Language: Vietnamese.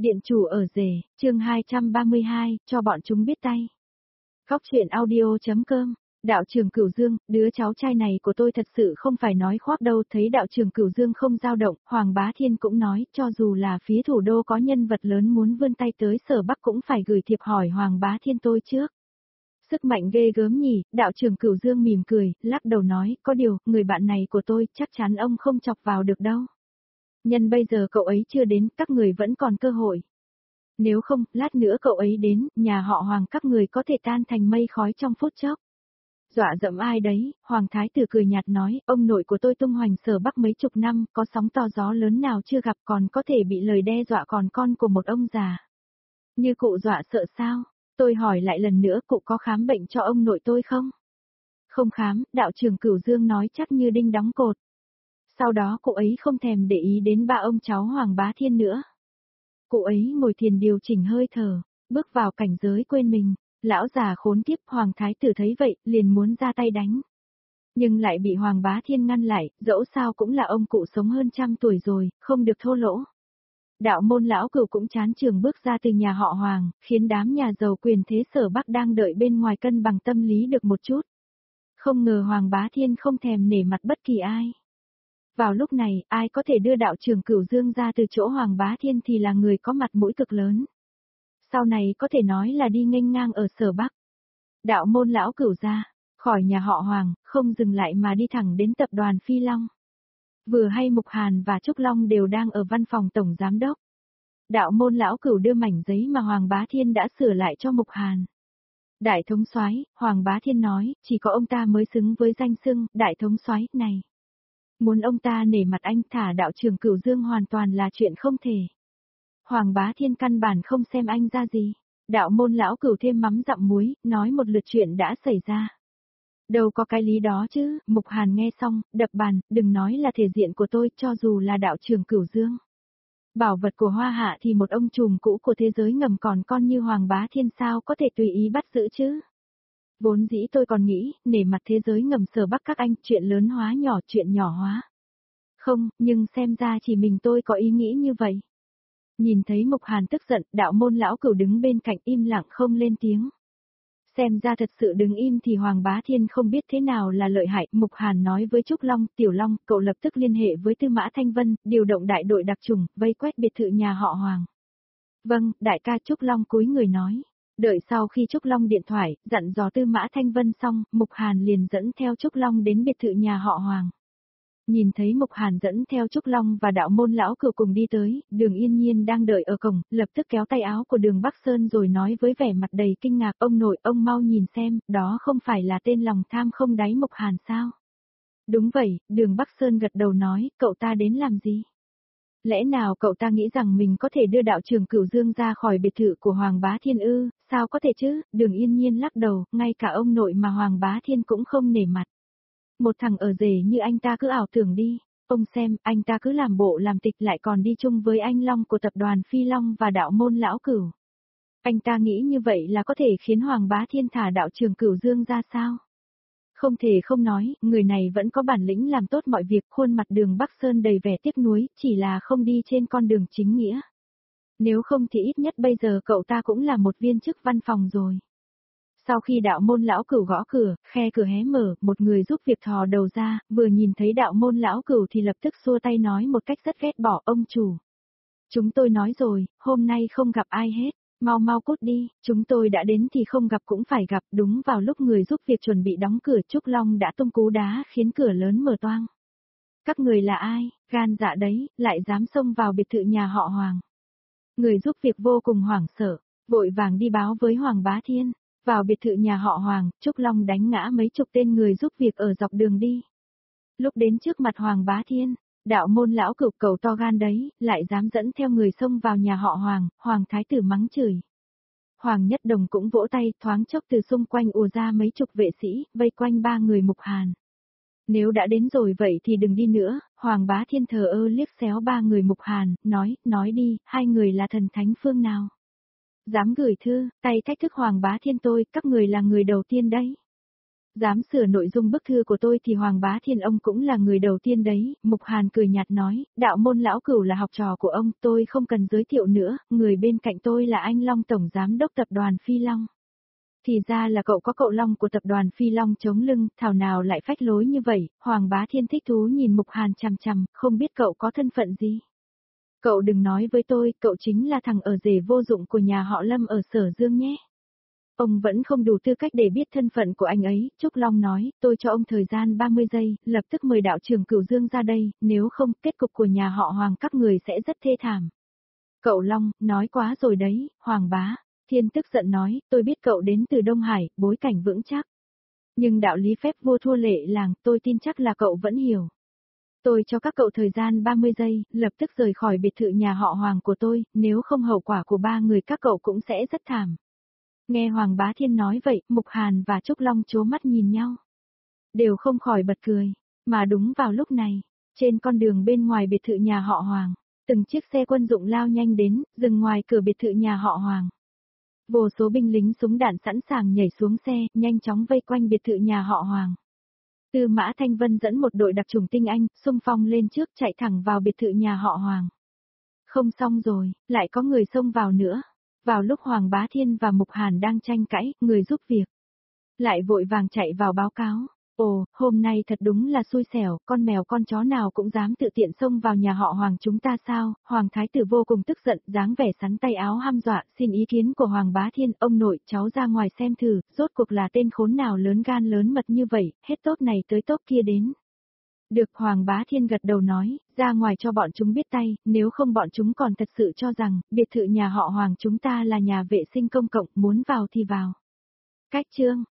Điện chủ ở rể, chương 232, cho bọn chúng biết tay. Góc truyện audio.com. Đạo trưởng Cửu Dương, đứa cháu trai này của tôi thật sự không phải nói khoác đâu. Thấy đạo trưởng Cửu Dương không dao động, Hoàng Bá Thiên cũng nói, cho dù là phía thủ đô có nhân vật lớn muốn vươn tay tới Sở Bắc cũng phải gửi thiệp hỏi Hoàng Bá Thiên tôi trước. Sức mạnh ghê gớm nhỉ, đạo trưởng Cửu Dương mỉm cười, lắc đầu nói, có điều, người bạn này của tôi chắc chắn ông không chọc vào được đâu. Nhân bây giờ cậu ấy chưa đến, các người vẫn còn cơ hội. Nếu không, lát nữa cậu ấy đến, nhà họ Hoàng các người có thể tan thành mây khói trong phút chốc. Dọa dẫm ai đấy, Hoàng Thái Tử cười nhạt nói, ông nội của tôi tung hoành Sở Bắc mấy chục năm, có sóng to gió lớn nào chưa gặp còn có thể bị lời đe dọa còn con của một ông già. Như cụ dọa sợ sao? Tôi hỏi lại lần nữa, cụ có khám bệnh cho ông nội tôi không? Không khám, đạo trưởng Cửu Dương nói chắc như đinh đóng cột. Sau đó cụ ấy không thèm để ý đến ba ông cháu Hoàng Bá Thiên nữa. Cụ ấy ngồi thiền điều chỉnh hơi thở, bước vào cảnh giới quên mình. Lão già khốn kiếp, Hoàng Thái Tử thấy vậy, liền muốn ra tay đánh. Nhưng lại bị Hoàng Bá Thiên ngăn lại, dẫu sao cũng là ông cụ sống hơn 100 tuổi rồi, không được thô lỗ. Đạo môn lão cửu cũng chán trường bước ra từ nhà họ Hoàng, khiến đám nhà giàu quyền thế Sở Bắc đang đợi bên ngoài cân bằng tâm lý được một chút. Không ngờ Hoàng Bá Thiên không thèm nể mặt bất kỳ ai. Vào lúc này, ai có thể đưa đạo trưởng Cửu Dương ra từ chỗ Hoàng Bá Thiên thì là người có mặt mũi cực lớn. Sau này có thể nói là đi nghênh ngang ở Sở Bắc. Đạo môn lão Cửu ra, khỏi nhà họ Hoàng, không dừng lại mà đi thẳng đến tập đoàn Phi Long. Vừa hay Mục Hàn và Trúc Long đều đang ở văn phòng tổng giám đốc. Đạo môn lão Cửu đưa mảnh giấy mà Hoàng Bá Thiên đã sửa lại cho Mục Hàn. Đại thống soái, Hoàng Bá Thiên nói, chỉ có ông ta mới xứng với danh xưng đại thống soái này. Muốn ông ta nể mặt anh thả đạo trưởng Cửu Dương hoàn toàn là chuyện không thể. Hoàng Bá Thiên căn bản không xem anh ra gì. Đạo môn lão Cửu thêm mắm dặm muối, nói một lượt chuyện đã xảy ra. Đâu có cái lý đó chứ, Mục Hàn nghe xong, đập bàn, đừng nói là thể diện của tôi, cho dù là đạo trưởng Cửu Dương. Bảo vật của Hoa Hạ thì một ông trùm cũ của thế giới ngầm còn con như Hoàng Bá Thiên sao có thể tùy ý bắt giữ chứ. Vốn dĩ tôi còn nghĩ, nể mặt thế giới ngầm Sở Bắc các anh, chuyện lớn hóa nhỏ, chuyện nhỏ hóa. Không, nhưng xem ra chỉ mình tôi có ý nghĩ như vậy. Nhìn thấy Mục Hàn tức giận, đạo môn lão Cửu đứng bên cạnh im lặng không lên tiếng. Xem ra thật sự đứng im thì Hoàng Bá Thiên không biết thế nào là lợi hại. Mục Hàn nói với Trúc Long, Tiểu Long, cậu lập tức liên hệ với Tư Mã Thanh Vân, điều động đại đội đặc chủng, vây quét biệt thự nhà họ Hoàng. Vâng, đại ca. Trúc Long cúi người nói. Đợi sau khi Trúc Long điện thoại, dặn dò Tư Mã Thanh Vân xong, Mục Hàn liền dẫn theo Trúc Long đến biệt thự nhà họ Hoàng. Nhìn thấy Mục Hàn dẫn theo Trúc Long và đạo môn lão Cửu cùng đi tới, Đường Yên Nhiên đang đợi ở cổng, lập tức kéo tay áo của Đường Bắc Sơn rồi nói với vẻ mặt đầy kinh ngạc, ông nội, ông mau nhìn xem, đó không phải là tên lòng tham không đáy Mục Hàn sao? Đúng vậy, Đường Bắc Sơn gật đầu nói, cậu ta đến làm gì? Lẽ nào cậu ta nghĩ rằng mình có thể đưa đạo trưởng Cửu Dương ra khỏi biệt thự của Hoàng Bá Thiên ư, sao có thể chứ? Đường Yên Nhiên lắc đầu, ngay cả ông nội mà Hoàng Bá Thiên cũng không nể mặt. Một thằng ở rể như anh ta cứ ảo tưởng đi, ông xem, anh ta cứ làm bộ làm tịch lại còn đi chung với anh Long của tập đoàn Phi Long và đạo môn lão Cửu. Anh ta nghĩ như vậy là có thể khiến Hoàng Bá Thiên thả đạo trưởng Cửu Dương ra sao? Không thể không nói, người này vẫn có bản lĩnh làm tốt mọi việc, khuôn mặt Đường Bắc Sơn đầy vẻ tiếc nuối, chỉ là không đi trên con đường chính nghĩa. Nếu không thì ít nhất bây giờ cậu ta cũng là một viên chức văn phòng rồi. Sau khi đạo môn lão Cửu gõ cửa, khe cửa hé mở, một người giúp việc thò đầu ra, vừa nhìn thấy đạo môn lão Cửu thì lập tức xua tay nói một cách rất ghét bỏ, ông chủ. Chúng tôi nói rồi, hôm nay không gặp ai hết, mau mau cút đi, chúng tôi đã đến thì không gặp cũng phải gặp. Đúng vào lúc người giúp việc chuẩn bị đóng cửa, Trúc Long đã tung cú đá khiến cửa lớn mở toang. Các người là ai, gan dạ đấy, lại dám xông vào biệt thự nhà họ Hoàng. Người giúp việc vô cùng hoảng sợ, vội vàng đi báo với Hoàng Bá Thiên. Vào biệt thự nhà họ Hoàng, Trúc Long đánh ngã mấy chục tên người giúp việc ở dọc đường đi. Lúc đến trước mặt Hoàng Bá Thiên, đạo môn lão Cửu cầu to gan đấy, lại dám dẫn theo người xông vào nhà họ Hoàng, Hoàng Thái Tử mắng chửi. Hoàng Nhất Đồng cũng vỗ tay, thoáng chốc từ xung quanh ùa ra mấy chục vệ sĩ, vây quanh ba người Mục Hàn. Nếu đã đến rồi vậy thì đừng đi nữa, Hoàng Bá Thiên thờ ơ liếc xéo ba người Mục Hàn, nói đi, hai người là thần thánh phương nào? Dám gửi thư, tay thách thức Hoàng Bá Thiên tôi, các người là người đầu tiên đấy. Dám sửa nội dung bức thư của tôi thì Hoàng Bá Thiên ông cũng là người đầu tiên đấy, Mục Hàn cười nhạt nói, đạo môn lão cửu là học trò của ông, tôi không cần giới thiệu nữa, người bên cạnh tôi là anh Long Tổng Giám đốc tập đoàn Phi Long. Thì ra là cậu có cậu Long của tập đoàn Phi Long chống lưng, thảo nào lại phách lối như vậy, Hoàng Bá Thiên thích thú nhìn Mục Hàn chằm chằm, không biết cậu có thân phận gì. Cậu đừng nói với tôi, cậu chính là thằng ở rể vô dụng của nhà họ Lâm ở Sở Dương nhé. Ông vẫn không đủ tư cách để biết thân phận của anh ấy, Trúc Long nói, tôi cho ông thời gian 30 giây, lập tức mời đạo trưởng Cửu Dương ra đây, nếu không, kết cục của nhà họ Hoàng các người sẽ rất thê thảm. Cậu Long, nói quá rồi đấy, Hoàng Bá. Thiên tức giận nói, tôi biết cậu đến từ Đông Hải, bối cảnh vững chắc. Nhưng đạo lý phép vua thua lệ làng, tôi tin chắc là cậu vẫn hiểu. Tôi cho các cậu thời gian 30 giây, lập tức rời khỏi biệt thự nhà họ Hoàng của tôi, nếu không hậu quả của ba người các cậu cũng sẽ rất thảm. Nghe Hoàng Bá Thiên nói vậy, Mục Hàn và Trúc Long chố mắt nhìn nhau. Đều không khỏi bật cười, mà đúng vào lúc này, trên con đường bên ngoài biệt thự nhà họ Hoàng, từng chiếc xe quân dụng lao nhanh đến, dừng ngoài cửa biệt thự nhà họ Hoàng. Vô số binh lính súng đạn sẵn sàng nhảy xuống xe, nhanh chóng vây quanh biệt thự nhà họ Hoàng. Tư Mã Thanh Vân dẫn một đội đặc chủng tinh anh, xung phong lên trước chạy thẳng vào biệt thự nhà họ Hoàng. Không xong rồi, lại có người xông vào nữa. Vào lúc Hoàng Bá Thiên và Mục Hàn đang tranh cãi, người giúp việc lại vội vàng chạy vào báo cáo. Ồ, hôm nay thật đúng là xui xẻo, con mèo con chó nào cũng dám tự tiện xông vào nhà họ Hoàng chúng ta sao? Hoàng Thái Tử vô cùng tức giận, dáng vẻ sắn tay áo hăm dọa, xin ý kiến của Hoàng Bá Thiên, ông nội, cháu ra ngoài xem thử, rốt cuộc là tên khốn nào lớn gan lớn mật như vậy, hết tốt này tới tốt kia đến. Được, Hoàng Bá Thiên gật đầu nói, ra ngoài cho bọn chúng biết tay, nếu không bọn chúng còn thật sự cho rằng, biệt thự nhà họ Hoàng chúng ta là nhà vệ sinh công cộng, muốn vào thì vào. Cách chương